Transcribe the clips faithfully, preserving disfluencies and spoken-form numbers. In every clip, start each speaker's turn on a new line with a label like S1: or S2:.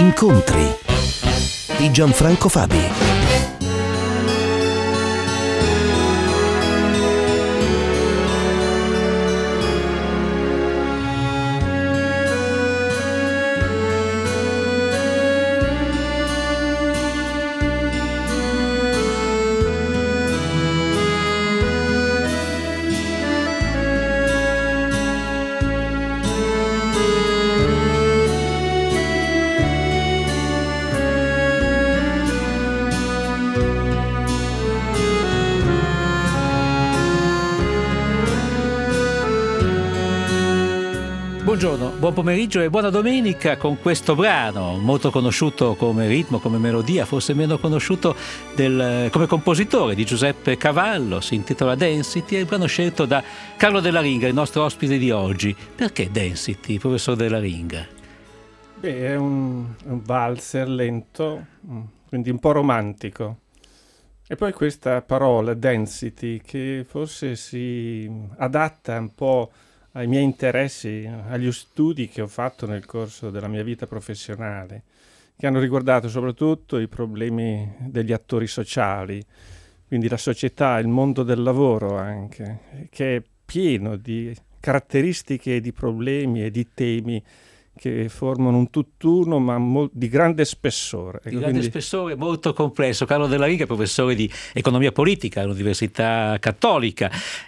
S1: Incontri di Gianfranco Fabi.
S2: Buongiorno, buon pomeriggio e buona domenica con questo brano molto conosciuto come ritmo, come melodia, forse meno conosciuto del, come compositore di Giuseppe Cavallo. Si intitola Density, è il brano scelto da Carlo Della Ringa, il nostro ospite di oggi. Perché Density, professor Della Ringa?
S3: Beh, è un, un valzer lento, quindi un po' romantico. E poi questa parola, density, che forse si adatta un po' ai miei interessi, agli studi che ho fatto nel corso della mia vita professionale, che hanno riguardato soprattutto i problemi degli attori sociali, quindi la società, il mondo del lavoro anche, che è pieno di caratteristiche, di problemi e di temi che formano un tutt'uno ma mo- di grande spessore.
S2: Di grande Quindi... spessore, molto complesso. Carlo Della Ringa è professore di economia politica all'Università Cattolica,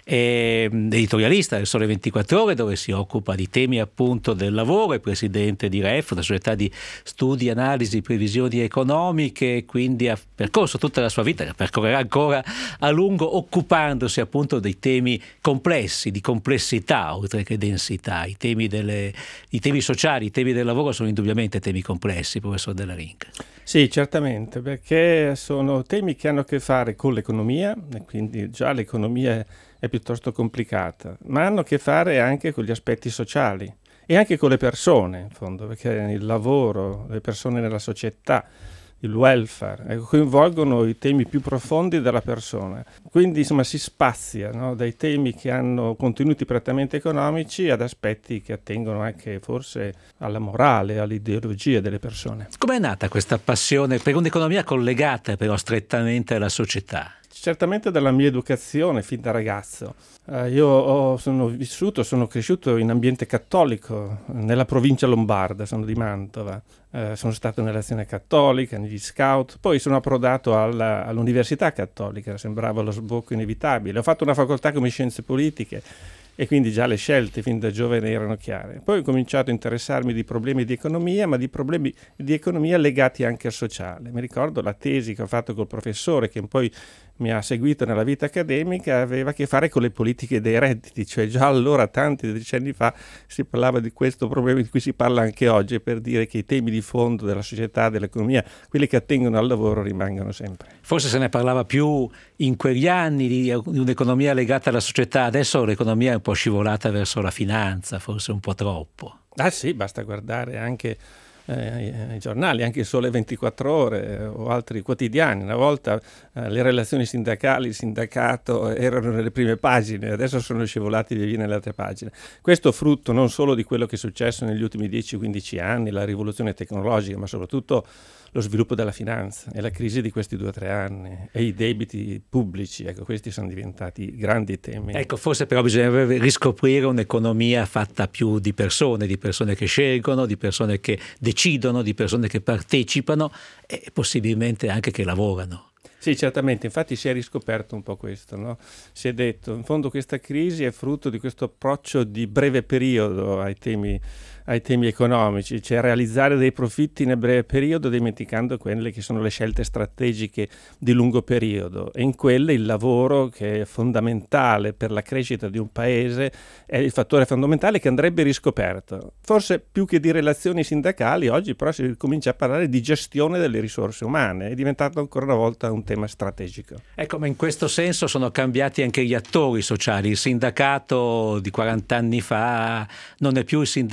S2: è editorialista del Sole ventiquattro Ore, dove si occupa di temi appunto del lavoro, è presidente di R E F, una società di studi, analisi, previsioni economiche, quindi ha percorso tutta la sua vita, la percorrerà ancora a lungo, occupandosi appunto dei temi complessi, di complessità oltre che densità, i temi delle, i temi sociali. I temi del lavoro sono indubbiamente temi complessi, professor Della Ringa.
S3: Sì, certamente, perché sono temi che hanno a che fare con l'economia, e quindi già l'economia è piuttosto complicata, ma hanno a che fare anche con gli aspetti sociali e anche con le persone, in fondo, perché il lavoro, le persone nella società, il welfare, ecco, coinvolgono i temi più profondi della persona. Quindi insomma si spazia, no, dai temi che hanno contenuti prettamente economici ad aspetti che attengono anche forse alla morale, all'ideologia delle persone.
S2: Com'è nata questa passione per un'economia collegata però strettamente alla società?
S3: Certamente dalla mia educazione fin da ragazzo. Uh, io ho, sono vissuto, sono cresciuto in ambiente cattolico, nella provincia lombarda, sono di Mantova. Uh, sono stato nell'azione cattolica, negli scout, poi sono approdato alla, all'università cattolica, sembrava lo sbocco inevitabile. Ho fatto una facoltà come scienze politiche e quindi già le scelte fin da giovane erano chiare. Poi ho cominciato a interessarmi di problemi di economia, ma di problemi di economia legati anche al sociale. Mi ricordo la tesi che ho fatto col professore, che poi mi ha seguito nella vita accademica, aveva a che fare con le politiche dei redditi, cioè già allora, tanti decenni fa, si parlava di questo problema di cui si parla anche oggi, per dire che i temi di fondo della società, dell'economia, quelli che attengono al lavoro, rimangono sempre.
S2: Forse se ne parlava più in quegli anni di un'economia legata alla società, adesso l'economia è un po' scivolata verso la finanza, forse un po' troppo.
S3: Ah sì, basta guardare anche Eh, i giornali, anche il Sole ventiquattro Ore eh, o altri quotidiani. Una volta eh, le relazioni sindacali, il sindacato erano nelle prime pagine, adesso sono scivolati via via nelle altre pagine. Questo frutto non solo di quello che è successo negli ultimi dieci quindici anni, la rivoluzione tecnologica, ma soprattutto lo sviluppo della finanza e la crisi di questi due o tre anni e i debiti pubblici. Ecco, questi sono diventati grandi temi.
S2: Ecco, forse però bisognerebbe riscoprire un'economia fatta più di persone, di persone che scelgono, di persone che decidono, di persone che partecipano e possibilmente anche che lavorano.
S3: Sì, certamente, infatti si è riscoperto un po' questo, no? Si è detto, in fondo questa crisi è frutto di questo approccio di breve periodo ai temi ai temi economici, cioè realizzare dei profitti nel breve periodo dimenticando quelle che sono le scelte strategiche di lungo periodo, e in quelle il lavoro, che è fondamentale per la crescita di un paese, è il fattore fondamentale che andrebbe riscoperto. Forse più che di relazioni sindacali oggi però si comincia a parlare di gestione delle risorse umane, è diventato ancora una volta un tema strategico.
S2: Ecco, ma in questo senso sono cambiati anche gli attori sociali. Il sindacato di quaranta anni fa non è più il sindacato di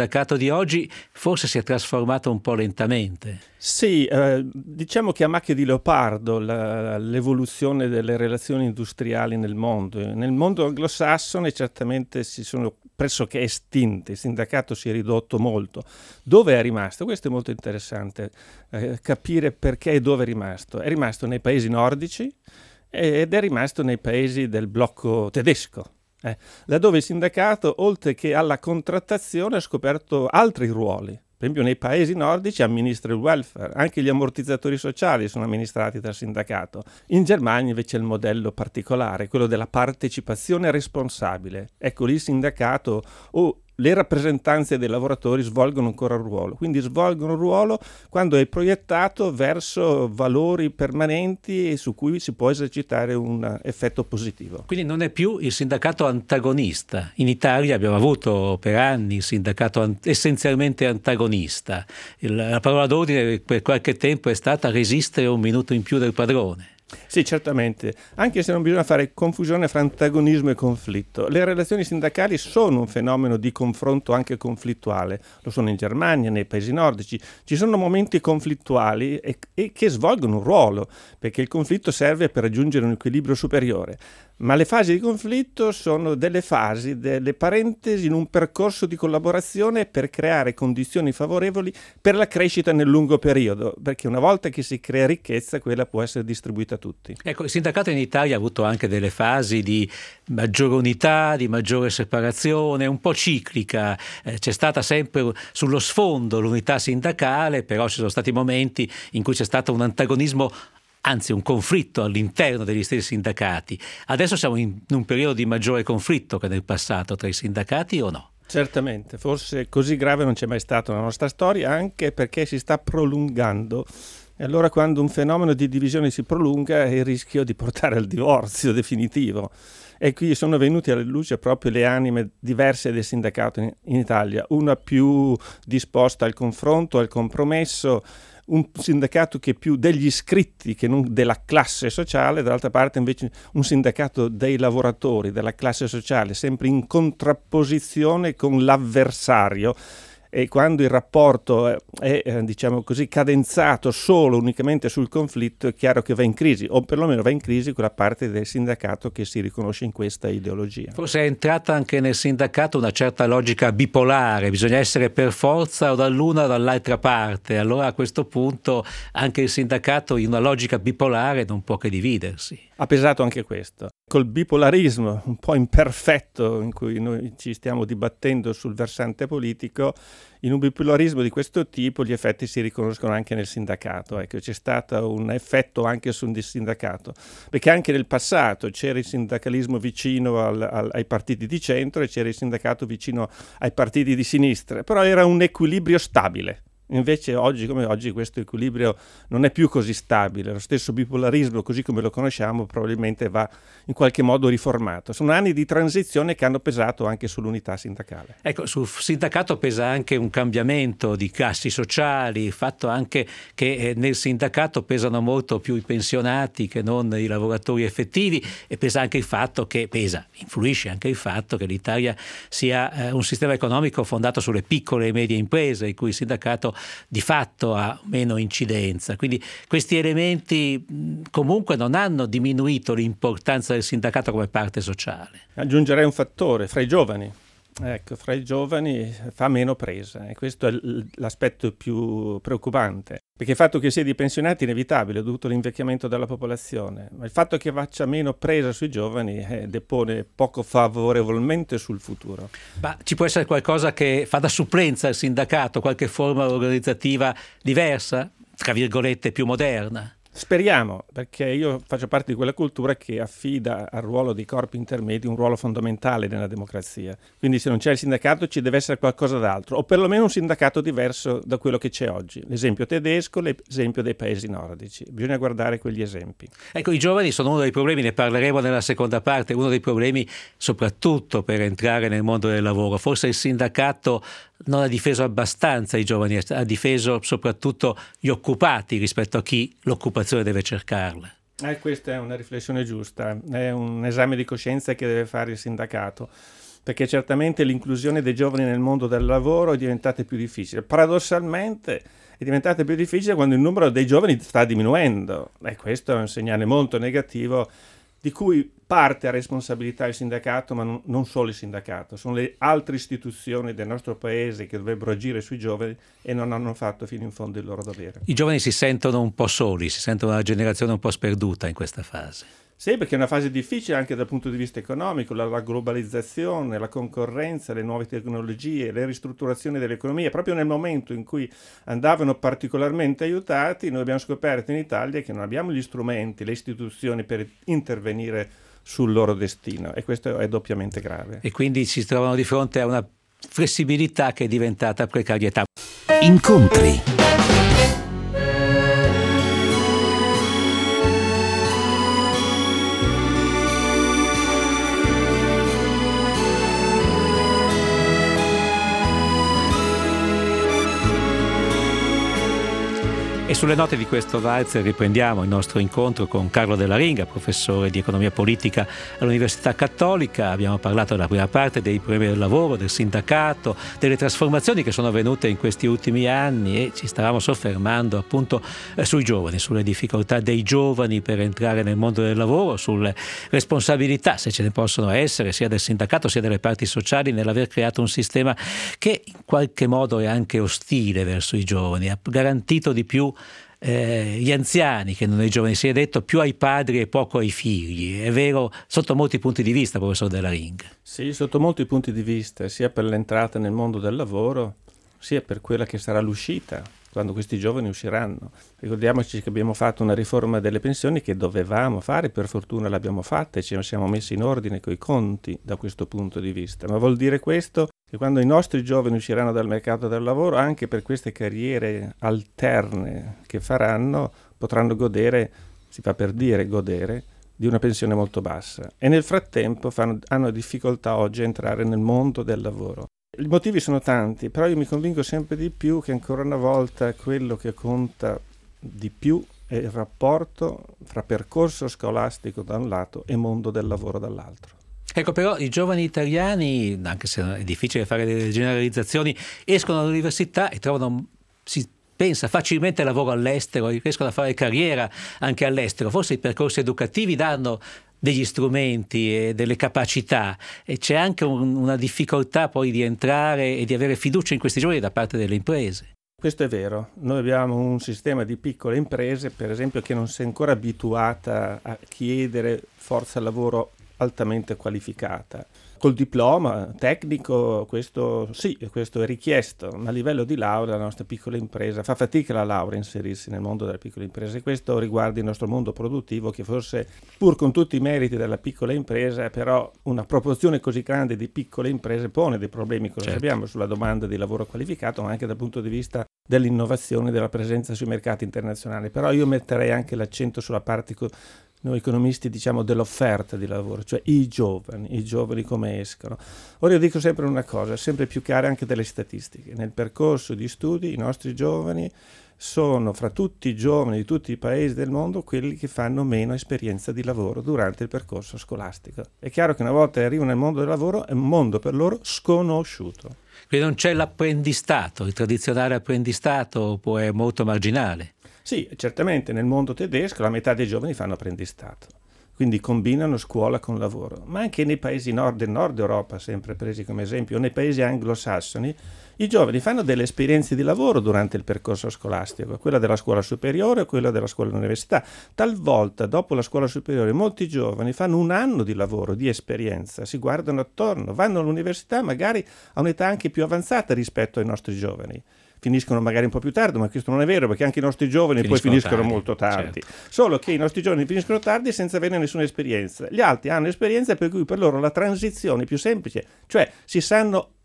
S2: di oggi forse si è trasformato un po' lentamente.
S3: Sì, eh, diciamo che a macchia di leopardo la, l'evoluzione delle relazioni industriali nel mondo. Nel mondo anglosassone certamente si sono pressoché estinte, il sindacato si è ridotto molto. Dove è rimasto? Questo è molto interessante, eh, capire perché e dove è rimasto. È rimasto nei paesi nordici ed è rimasto nei paesi del blocco tedesco. Eh, laddove il sindacato, oltre che alla contrattazione, ha scoperto altri ruoli. Per esempio nei paesi nordici amministra il welfare, anche gli ammortizzatori sociali sono amministrati dal sindacato. In Germania invece è il modello particolare, quello della partecipazione responsabile. Ecco lì il sindacato o le rappresentanze dei lavoratori svolgono ancora un ruolo, quindi svolgono un ruolo quando è proiettato verso valori permanenti su cui si può esercitare un effetto positivo.
S2: Quindi non è più il sindacato antagonista. In Italia abbiamo avuto per anni il sindacato an- essenzialmente antagonista. Il, la parola d'ordine per qualche tempo è stata resistere un minuto in più del padrone.
S3: Sì, certamente, anche se non bisogna fare confusione fra antagonismo e conflitto. Le relazioni sindacali sono un fenomeno di confronto anche conflittuale, lo sono in Germania, nei paesi nordici. Ci sono momenti conflittuali e, e che svolgono un ruolo, perché il conflitto serve per raggiungere un equilibrio superiore. Ma le fasi di conflitto sono delle fasi, delle parentesi in un percorso di collaborazione per creare condizioni favorevoli per la crescita nel lungo periodo, perché una volta che si crea ricchezza, quella può essere distribuita a tutti.
S2: Ecco, il sindacato in Italia ha avuto anche delle fasi di maggiore unità, di maggiore separazione, un po' ciclica. Eh, c'è stata sempre sullo sfondo l'unità sindacale, però ci sono stati momenti in cui c'è stato un antagonismo, anzi un conflitto all'interno degli stessi sindacati. Adesso siamo in un periodo di maggiore conflitto che nel passato tra i sindacati, o no?
S3: Certamente, forse così grave non c'è mai stato nella nostra storia, anche perché si sta prolungando. E allora quando un fenomeno di divisione si prolunga è il rischio di portare al divorzio definitivo. E qui sono venute alla luce proprio le anime diverse del sindacato in, in Italia, una più disposta al confronto, al compromesso, un sindacato che è più degli iscritti che non della classe sociale, dall'altra parte invece un sindacato dei lavoratori, della classe sociale, sempre in contrapposizione con l'avversario. E quando il rapporto è, è diciamo così, cadenzato solo unicamente sul conflitto, è chiaro che va in crisi, o perlomeno va in crisi quella parte del sindacato che si riconosce in questa ideologia.
S2: Forse è entrata anche nel sindacato una certa logica bipolare, bisogna essere per forza o dall'una o dall'altra parte. Allora a questo punto anche il sindacato in una logica bipolare non può che dividersi.
S3: Ha pesato anche questo. Col bipolarismo un po' imperfetto in cui noi ci stiamo dibattendo sul versante politico, in un bipolarismo di questo tipo gli effetti si riconoscono anche nel sindacato. Ecco, c'è stato un effetto anche sul sindacato, perché anche nel passato c'era il sindacalismo vicino al, al, ai partiti di centro e c'era il sindacato vicino ai partiti di sinistra, però era un equilibrio stabile. Invece oggi come oggi questo equilibrio non è più così stabile, lo stesso bipolarismo così come lo conosciamo probabilmente va in qualche modo riformato. Sono anni di transizione che hanno pesato anche sull'unità sindacale.
S2: Ecco, sul sindacato pesa anche un cambiamento di classi sociali, il fatto anche che nel sindacato pesano molto più i pensionati che non i lavoratori effettivi, e pesa anche il fatto che, pesa, influisce anche il fatto che l'Italia sia eh, un sistema economico fondato sulle piccole e medie imprese, in cui il sindacato di fatto ha meno incidenza. Quindi questi elementi mh, comunque non hanno diminuito l'importanza del sindacato come parte sociale.
S3: Aggiungerei un fattore, fra i giovani. Ecco, fra i giovani fa meno presa e questo è l'aspetto più preoccupante, perché il fatto che sia di pensionati è inevitabile, dovuto all'invecchiamento della popolazione, ma il fatto che faccia meno presa sui giovani eh, depone poco favorevolmente sul futuro.
S2: Ma ci può essere qualcosa che fa da supplenza al sindacato, qualche forma organizzativa diversa, tra virgolette più moderna?
S3: Speriamo, perché io faccio parte di quella cultura che affida al ruolo dei corpi intermedi un ruolo fondamentale nella democrazia. Quindi se non c'è il sindacato ci deve essere qualcosa d'altro, o perlomeno un sindacato diverso da quello che c'è oggi. L'esempio tedesco, l'esempio dei paesi nordici. Bisogna guardare quegli esempi.
S2: Ecco, i giovani sono uno dei problemi, ne parleremo nella seconda parte, uno dei problemi soprattutto per entrare nel mondo del lavoro. Forse il sindacato non ha difeso abbastanza i giovani, ha difeso soprattutto gli occupati rispetto a chi l'occupazione deve cercarla.
S3: Eh, questa è una riflessione giusta, è un esame di coscienza che deve fare il sindacato. perché certamente l'inclusione dei giovani nel mondo del lavoro è diventata più difficile. Paradossalmente è diventata più difficile quando il numero dei giovani sta diminuendo, e questo è un segnale molto negativo, di cui parte a responsabilità il sindacato, ma non, non solo il sindacato, sono le altre istituzioni del nostro paese che dovrebbero agire sui giovani e non hanno fatto fino in fondo il loro dovere.
S2: I giovani si sentono un po' soli, si sentono una generazione un po' sperduta in questa fase.
S3: Sì, perché è una fase difficile anche dal punto di vista economico, la, la globalizzazione, la concorrenza, le nuove tecnologie, le ristrutturazioni dell'economia. Proprio nel momento in cui andavano particolarmente aiutati, noi abbiamo scoperto in Italia che non abbiamo gli strumenti, le istituzioni per intervenire sul loro destino, e questo è doppiamente grave.
S2: E quindi si trovano di fronte a una flessibilità che è diventata precarietà.
S1: Incontri.
S2: E sulle note di questo valzer riprendiamo il nostro incontro con Carlo Della Ringa, professore di economia politica all'Università Cattolica. Abbiamo parlato nella prima parte dei problemi del lavoro, del sindacato, delle trasformazioni che sono avvenute in questi ultimi anni, e ci stavamo soffermando appunto eh, sui giovani, sulle difficoltà dei giovani per entrare nel mondo del lavoro, sulle responsabilità, se ce ne possono essere, sia del sindacato sia delle parti sociali, nell'aver creato un sistema che in qualche modo è anche ostile verso i giovani, ha garantito di più Eh, gli anziani che non ai giovani. Si è detto più ai padri e poco ai figli. È vero sotto molti punti di vista, professor Della Ringa?
S3: Sì, sotto molti punti di vista, sia per l'entrata nel mondo del lavoro, sia per quella che sarà l'uscita, quando questi giovani usciranno. Ricordiamoci che abbiamo fatto una riforma delle pensioni che dovevamo fare, per fortuna l'abbiamo fatta e ci siamo messi in ordine coi conti da questo punto di vista. Ma vuol dire questo che quando i nostri giovani usciranno dal mercato del lavoro, anche per queste carriere alterne che faranno, potranno godere, si fa per dire godere, di una pensione molto bassa. E nel frattempo fanno, hanno difficoltà oggi a entrare nel mondo del lavoro. I motivi sono tanti, però io mi convinco sempre di più che ancora una volta quello che conta di più è il rapporto fra percorso scolastico da un lato e mondo del lavoro dall'altro.
S2: Ecco, però i giovani italiani, anche se è difficile fare delle generalizzazioni, escono dall'università e trovano, si pensa facilmente lavoro all'estero, riescono a fare carriera anche all'estero. Forse i percorsi educativi danno degli strumenti e delle capacità, e c'è anche un, una difficoltà poi di entrare e di avere fiducia in questi giovani da parte delle imprese.
S3: Questo è vero, noi abbiamo un sistema di piccole imprese, per esempio, che non si è ancora abituata a chiedere forza lavoro altamente qualificata. Col diploma tecnico questo sì, questo è richiesto, ma a livello di laurea la nostra piccola impresa fa fatica la laurea a inserirsi nel mondo delle piccole imprese. Questo riguarda il nostro mondo produttivo, che forse, pur con tutti i meriti della piccola impresa, però una proporzione così grande di piccole imprese pone dei problemi, come
S2: certo.
S3: sappiamo, sulla domanda di lavoro qualificato, ma anche dal punto di vista dell'innovazione e della presenza sui mercati internazionali. Però io metterei anche l'accento sulla parte co- noi economisti diciamo dell'offerta di lavoro, cioè i giovani, i giovani come escono. Ora io dico sempre una cosa, sempre più chiara anche delle statistiche. Nel percorso di studi i nostri giovani sono, fra tutti i giovani di tutti i paesi del mondo, quelli che fanno meno esperienza di lavoro durante il percorso scolastico. È chiaro che una volta che arrivano nel mondo del lavoro è un mondo per loro sconosciuto.
S2: Quindi non c'è l'apprendistato, il tradizionale apprendistato, oppure è molto marginale?
S3: Sì, certamente nel mondo tedesco la metà dei giovani fanno apprendistato, quindi combinano scuola con lavoro, ma anche nei paesi nord del nord Europa, sempre presi come esempio, o nei paesi anglosassoni, i giovani fanno delle esperienze di lavoro durante il percorso scolastico, quella della scuola superiore o quella della scuola dell'università. Talvolta, dopo la scuola superiore, molti giovani fanno un anno di lavoro, di esperienza, si guardano attorno, vanno all'università magari a un'età anche più avanzata rispetto ai nostri giovani. Finiscono magari un po' più tardi, ma questo non è vero, perché anche i nostri giovani finiscono poi finiscono tardi, molto tardi. Certo. Solo che i nostri giovani finiscono tardi senza avere nessuna esperienza. Gli altri hanno esperienza, per cui per loro la transizione è più semplice, cioè si sanno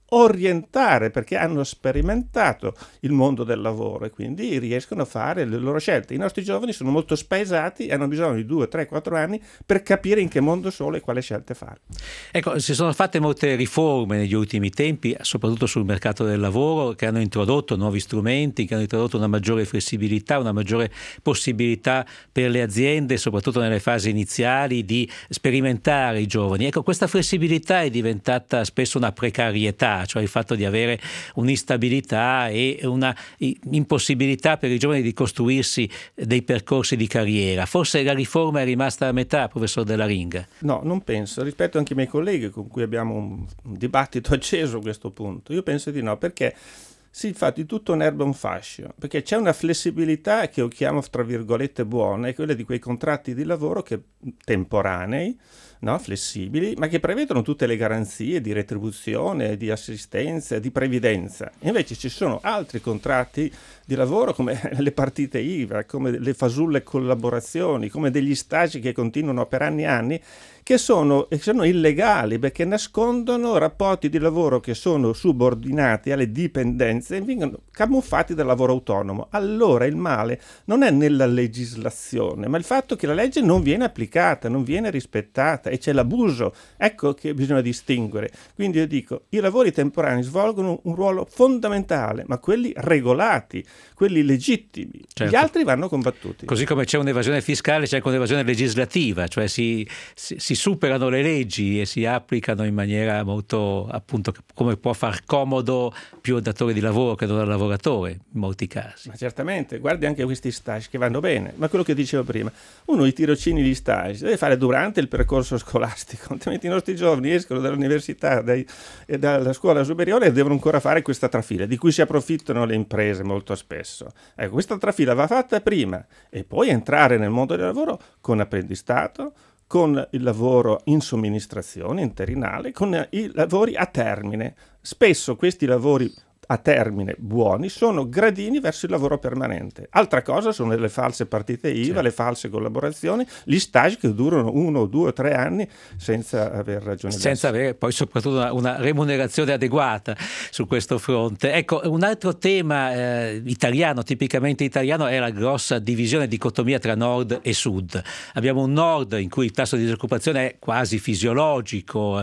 S3: orientare, perché hanno sperimentato il mondo del lavoro e quindi riescono a fare le loro scelte. I nostri giovani sono molto spaesati e hanno bisogno di due, tre, quattro anni per capire in che mondo sono e quale scelte fare.
S2: Ecco, si sono fatte molte riforme negli ultimi tempi, soprattutto sul mercato del lavoro, che hanno introdotto nuovi strumenti, che hanno introdotto una maggiore flessibilità, una maggiore possibilità per le aziende, soprattutto nelle fasi iniziali, di sperimentare i giovani. Ecco, questa flessibilità è diventata spesso una precarietà, cioè il fatto di avere un'instabilità e una impossibilità per i giovani di costruirsi dei percorsi di carriera. Forse la riforma è rimasta a metà, professor Della Ringa?
S3: No, non penso. Rispetto anche ai miei colleghi con cui abbiamo un, un dibattito acceso a questo punto, io penso di no, perché sì, infatti tutto un'erba un fascio, perché c'è una flessibilità che io chiamo tra virgolette buona, è quella di quei contratti di lavoro che temporanei, no, flessibili, ma che prevedono tutte le garanzie di retribuzione, di assistenza, di previdenza. Invece ci sono altri contratti di lavoro come le partite I V A, come le fasulle collaborazioni, come degli stage che continuano per anni e anni, che sono, sono illegali perché nascondono rapporti di lavoro che sono subordinati alle dipendenze e vengono camuffati dal lavoro autonomo. Allora il male non è nella legislazione, ma il fatto che la legge non viene applicata, non viene rispettata e c'è l'abuso. Ecco che bisogna distinguere. Quindi io dico, i lavori temporanei svolgono un ruolo fondamentale, ma quelli regolati, quelli legittimi. Certo. Gli altri vanno combattuti.
S2: Così come c'è un'evasione fiscale, c'è anche un'evasione legislativa, cioè si, si, si superano le leggi e si applicano in maniera molto, appunto, come può far comodo più al datore di lavoro che non al lavoratore in molti casi.
S3: Ma certamente, guardi anche questi stage che vanno bene, ma quello che dicevo prima, uno i tirocini di stage deve fare durante il percorso scolastico, altrimenti i nostri giovani escono dall'università dai, e dalla scuola superiore e devono ancora fare questa trafila, di cui si approfittano le imprese molto spesso. Ecco, questa trafila va fatta prima e poi entrare nel mondo del lavoro con apprendistato, con il lavoro in somministrazione interinale, con i lavori a termine. Spesso questi lavori a termine buoni sono gradini verso il lavoro permanente. Altra cosa sono le false partite I V A, certo, le false collaborazioni, gli stage che durano uno, due o tre anni senza aver ragione d'essere.
S2: Senza avere poi soprattutto una, una remunerazione adeguata su questo fronte. Ecco, un altro tema eh, italiano, tipicamente italiano, è la grossa divisione, dicotomia tra nord e sud. Abbiamo un nord in cui il tasso di disoccupazione è quasi fisiologico,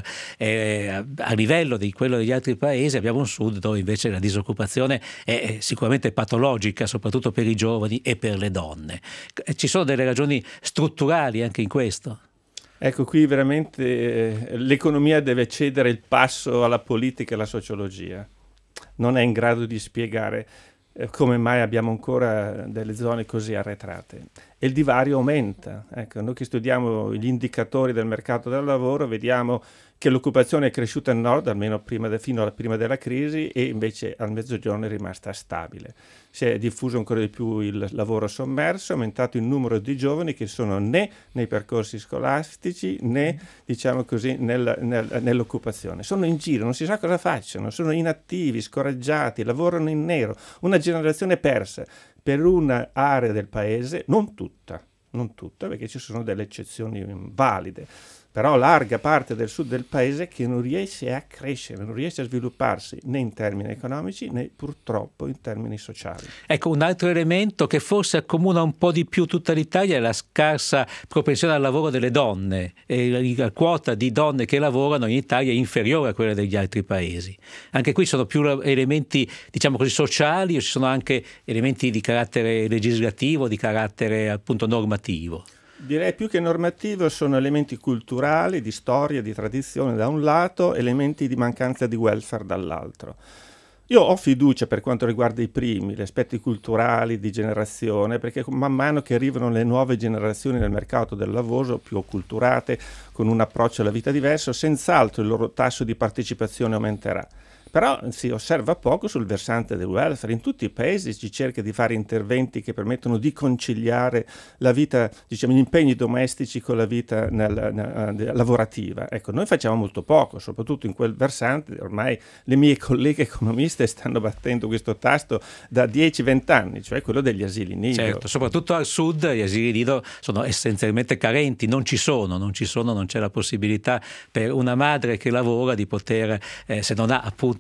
S2: eh, a livello di quello degli altri paesi, abbiamo un sud dove invece la disoccupazione è sicuramente patologica, soprattutto per i giovani e per le donne. Ci sono delle ragioni strutturali anche in questo?
S3: Ecco, qui veramente eh, l'economia deve cedere il passo alla politica e alla sociologia. Non è in grado di spiegare eh, come mai abbiamo ancora delle zone così arretrate. E il divario aumenta. Ecco, noi che studiamo gli indicatori del mercato del lavoro vediamo che l'occupazione è cresciuta al nord, almeno prima de, fino a prima della crisi, e invece al mezzogiorno è rimasta stabile. Si è diffuso ancora di più il lavoro sommerso, è aumentato il numero di giovani che sono né nei percorsi scolastici né, diciamo così, nel, nel, nell'occupazione. Sono in giro, non si sa cosa facciano, sono inattivi, scoraggiati, lavorano in nero. Una generazione persa per un'area del paese, non tutta, non tutta, perché ci sono delle eccezioni valide, però larga parte del sud del paese che non riesce a crescere, non riesce a svilupparsi né in termini economici né purtroppo in termini sociali.
S2: Ecco, un altro elemento che forse accomuna un po' di più tutta l'Italia è la scarsa propensione al lavoro delle donne. E la quota di donne che lavorano in Italia è inferiore a quella degli altri paesi. Anche qui sono più elementi, diciamo così, sociali, o ci sono anche elementi di carattere legislativo, di carattere appunto normativo?
S3: Direi più che normativo sono elementi culturali, di storia, di tradizione da un lato, elementi di mancanza di welfare dall'altro. Io ho fiducia per quanto riguarda i primi, gli aspetti culturali di generazione, perché man mano che arrivano le nuove generazioni nel mercato del lavoro, più acculturate, con un approccio alla vita diverso, senz'altro il loro tasso di partecipazione aumenterà. Però si osserva poco sul versante del welfare. In tutti i paesi si cerca di fare interventi che permettono di conciliare la vita, diciamo, gli impegni domestici con la vita nel, nel, lavorativa. Ecco, noi facciamo molto poco, soprattutto in quel versante. Ormai le mie colleghe economiste stanno battendo questo tasto da dieci venti anni, cioè quello degli asili nido.
S2: Certo, soprattutto al sud gli asili nido sono essenzialmente carenti, non ci sono, non ci sono, non c'è la possibilità per una madre che lavora di poter, eh, se non ha appunto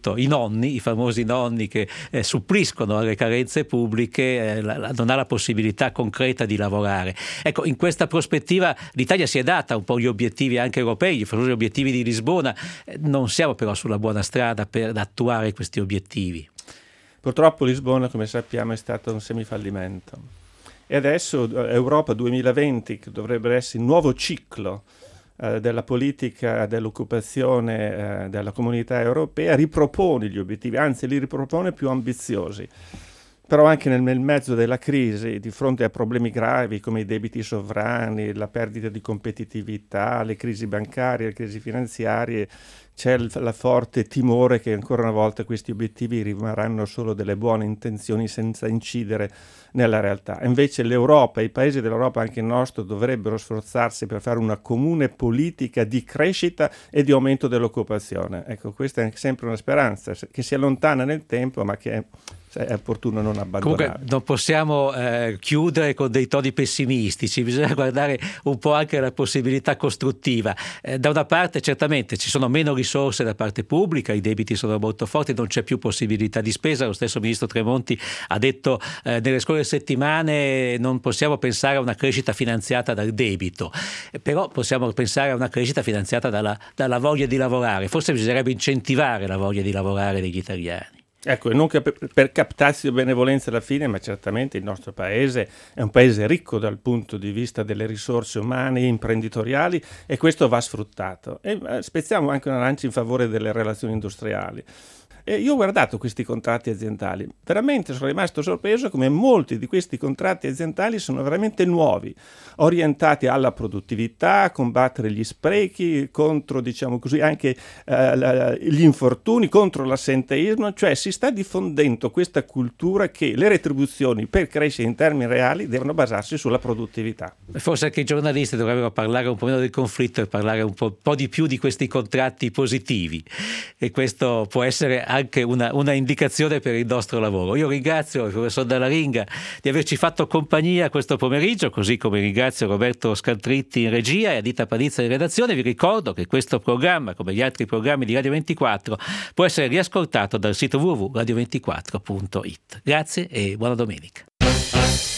S2: appunto i nonni, i famosi nonni che eh, suppliscono alle carenze pubbliche, eh, la, la, non ha la possibilità concreta di lavorare. Ecco, in questa prospettiva l'Italia si è data un po' gli obiettivi anche europei, i famosi obiettivi di Lisbona, eh, non siamo però sulla buona strada per attuare questi obiettivi.
S3: Purtroppo Lisbona, come sappiamo, è stato un semifallimento. E adesso Europa duemilaventi, che dovrebbe essere il nuovo ciclo eh, della politica dell'occupazione eh, della comunità europea, ripropone gli obiettivi, anzi li ripropone più ambiziosi. Però anche nel, nel mezzo della crisi, di fronte a problemi gravi come i debiti sovrani, la perdita di competitività, le crisi bancarie, le crisi finanziarie, c'è il la forte timore che ancora una volta questi obiettivi rimarranno solo delle buone intenzioni senza incidere nella realtà. Invece l'Europa, i paesi dell'Europa, anche il nostro, dovrebbero sforzarsi per fare una comune politica di crescita e di aumento dell'occupazione. Ecco, questa è sempre una speranza che si allontana nel tempo, ma che è è opportuno non abbandonare.
S2: Comunque non possiamo eh, chiudere con dei toni pessimistici, bisogna guardare un po' anche la possibilità costruttiva. Eh, da una parte certamente ci sono meno risorse da parte pubblica, i debiti sono molto forti, non c'è più possibilità di spesa, lo stesso ministro Tremonti ha detto eh, nelle scorse settimane non possiamo pensare a una crescita finanziata dal debito, eh, però possiamo pensare a una crescita finanziata dalla, dalla voglia di lavorare, forse bisognerebbe incentivare la voglia di lavorare degli italiani.
S3: Ecco, e non che per, per captarsi benevolenza alla fine, ma certamente il nostro paese è un paese ricco dal punto di vista delle risorse umane e imprenditoriali, e questo va sfruttato. E eh, spezziamo anche una lancia in favore delle relazioni industriali. E io ho guardato questi contratti aziendali, veramente sono rimasto sorpreso come molti di questi contratti aziendali sono veramente nuovi, orientati alla produttività, a combattere gli sprechi, contro, diciamo così, anche eh, la, gli infortuni, contro l'assenteismo, cioè si sta diffondendo questa cultura che le retribuzioni per crescere in termini reali devono basarsi sulla produttività.
S2: Forse anche i giornalisti dovrebbero parlare un po' meno del conflitto e parlare un po', po' di più di questi contratti positivi, e questo può essere anche una, una indicazione per il nostro lavoro. Io ringrazio il professor Dalla-Ringa di averci fatto compagnia questo pomeriggio, così come ringrazio Roberto Scaltritti in regia e Adita Panizza in redazione. Vi ricordo che questo programma, come gli altri programmi di Radio ventiquattro, può essere riascoltato dal sito w w w punto radio ventiquattro punto it. Grazie e buona domenica.